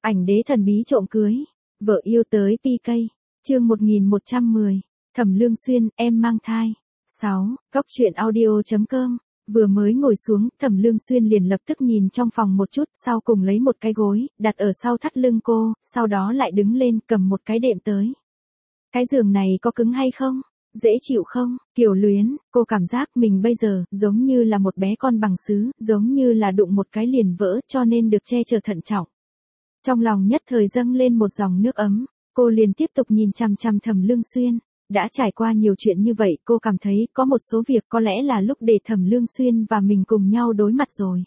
Ảnh đế thần bí trộm cưới. Vợ yêu tới PK. Chương 1110. Thẩm Lương Xuyên, em mang thai. 6. Cóc truyện audio.com. Vừa mới ngồi xuống, Thẩm Lương Xuyên liền lập tức nhìn trong phòng một chút, sau cùng lấy một cái gối, đặt ở sau thắt lưng cô, sau đó lại đứng lên cầm một cái đệm tới. Cái giường này có cứng hay không? Dễ chịu không? Kiều Luyến, cô cảm giác mình bây giờ giống như là một bé con bằng sứ, giống như là đụng một cái liền vỡ, cho nên được che chở thận trọng. Trong lòng nhất thời dâng lên một dòng nước ấm, cô liền tiếp tục nhìn chằm chằm Thẩm Lương Xuyên. Đã trải qua nhiều chuyện như vậy, cô cảm thấy có một số việc có lẽ là lúc để Thẩm Lương Xuyên và mình cùng nhau đối mặt rồi.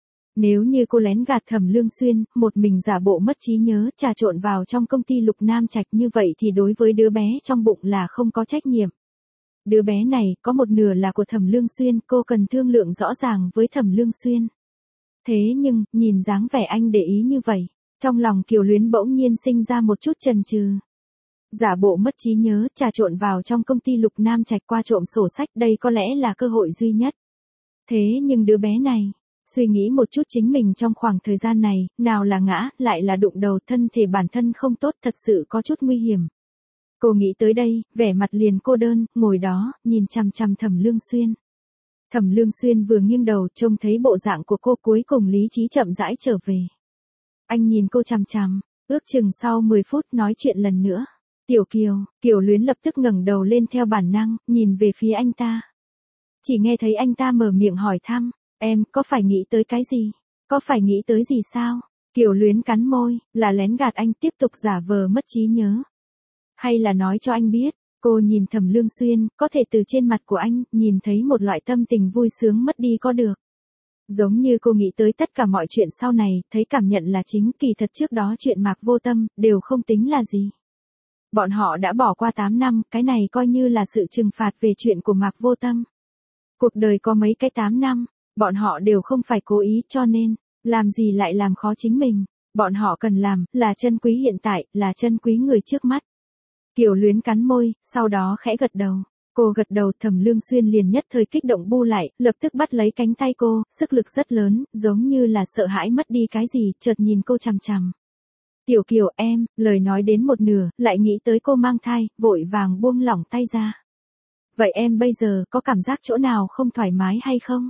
Nếu như cô lén gạt Thẩm Lương Xuyên, một mình giả bộ mất trí nhớ, trà trộn vào trong công ty Lục Nam Trạch như vậy thì đối với đứa bé trong bụng là không có trách nhiệm. Đứa bé này có một nửa là của Thẩm Lương Xuyên, cô cần thương lượng rõ ràng với Thẩm Lương Xuyên. Thế nhưng, nhìn dáng vẻ anh để ý như vậy, trong lòng Kiều Luyến bỗng nhiên sinh ra một chút chần chừ. Giả bộ mất trí nhớ, trà trộn vào trong công ty Lục Nam Trạch qua trộm sổ sách, đây có lẽ là cơ hội duy nhất. Thế nhưng đứa bé này, suy nghĩ một chút chính mình trong khoảng thời gian này, nào là ngã, lại là đụng đầu, thân thể bản thân không tốt, thật sự có chút nguy hiểm. Cô nghĩ tới đây, vẻ mặt liền cô đơn, ngồi đó, nhìn chằm chằm Thẩm Lương Xuyên. Thẩm Lương Xuyên vừa nghiêng đầu, trông thấy bộ dạng của cô, cuối cùng lý trí chậm rãi trở về. Anh nhìn cô chằm chằm, ước chừng sau 10 phút nói chuyện lần nữa. Tiểu Kiều, Kiều Luyến lập tức ngẩng đầu lên theo bản năng, nhìn về phía anh ta. Chỉ nghe thấy anh ta mở miệng hỏi thăm, em, có phải nghĩ tới cái gì? Có phải nghĩ tới gì sao? Kiều Luyến cắn môi, là lén gạt anh, tiếp tục giả vờ mất trí nhớ. Hay là nói cho anh biết, cô nhìn Thẩm Lương Xuyên, có thể từ trên mặt của anh, nhìn thấy một loại tâm tình vui sướng mất đi có được. Giống như cô nghĩ tới tất cả mọi chuyện sau này, thấy cảm nhận là chính, kỳ thật trước đó chuyện Mạc Vô Tâm, đều không tính là gì. Bọn họ đã bỏ qua 8 năm, cái này coi như là sự trừng phạt về chuyện của Mạc Vô Tâm. Cuộc đời có mấy cái 8 năm, bọn họ đều không phải cố ý, cho nên, làm gì lại làm khó chính mình. Bọn họ cần làm, là trân quý hiện tại, là trân quý người trước mắt. Kiều Luyến cắn môi, sau đó khẽ gật đầu. Cô gật đầu, Thẩm Lương Xuyên liền nhất thời kích động bu lại, lập tức bắt lấy cánh tay cô, sức lực rất lớn, giống như là sợ hãi mất đi cái gì, chợt nhìn cô chằm chằm. Tiểu Kiều em, lời nói đến một nửa, lại nghĩ tới cô mang thai, vội vàng buông lỏng tay ra. Vậy em bây giờ có cảm giác chỗ nào không thoải mái hay không?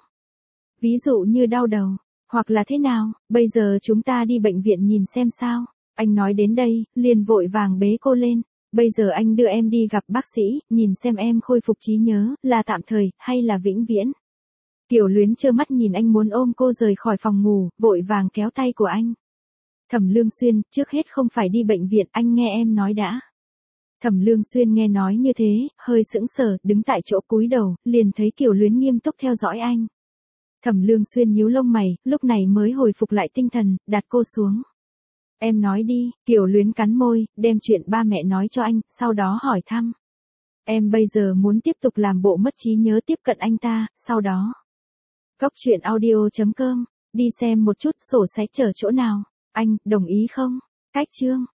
Ví dụ như đau đầu, hoặc là thế nào, bây giờ chúng ta đi bệnh viện nhìn xem sao. Anh nói đến đây, liền vội vàng bế cô lên. Bây giờ anh đưa em đi gặp bác sĩ, nhìn xem em khôi phục trí nhớ, là tạm thời, hay là vĩnh viễn. Kiều Luyến trơ mắt nhìn anh muốn ôm cô rời khỏi phòng ngủ, vội vàng kéo tay của anh. Thẩm Lương Xuyên, trước hết không phải đi bệnh viện, anh nghe em nói đã. Thẩm Lương Xuyên nghe nói như thế, hơi sững sờ, đứng tại chỗ cúi đầu, liền thấy Kiều Luyến nghiêm túc theo dõi anh. Thẩm Lương Xuyên nhíu lông mày, lúc này mới hồi phục lại tinh thần, đặt cô xuống. Em nói đi, Kiều Luyến cắn môi, đem chuyện ba mẹ nói cho anh, sau đó hỏi thăm. Em bây giờ muốn tiếp tục làm bộ mất trí nhớ tiếp cận anh ta, sau đó. Cóc truyện audio.com, đi xem một chút sổ sách chở chỗ nào. Anh, đồng ý không? Cách chương.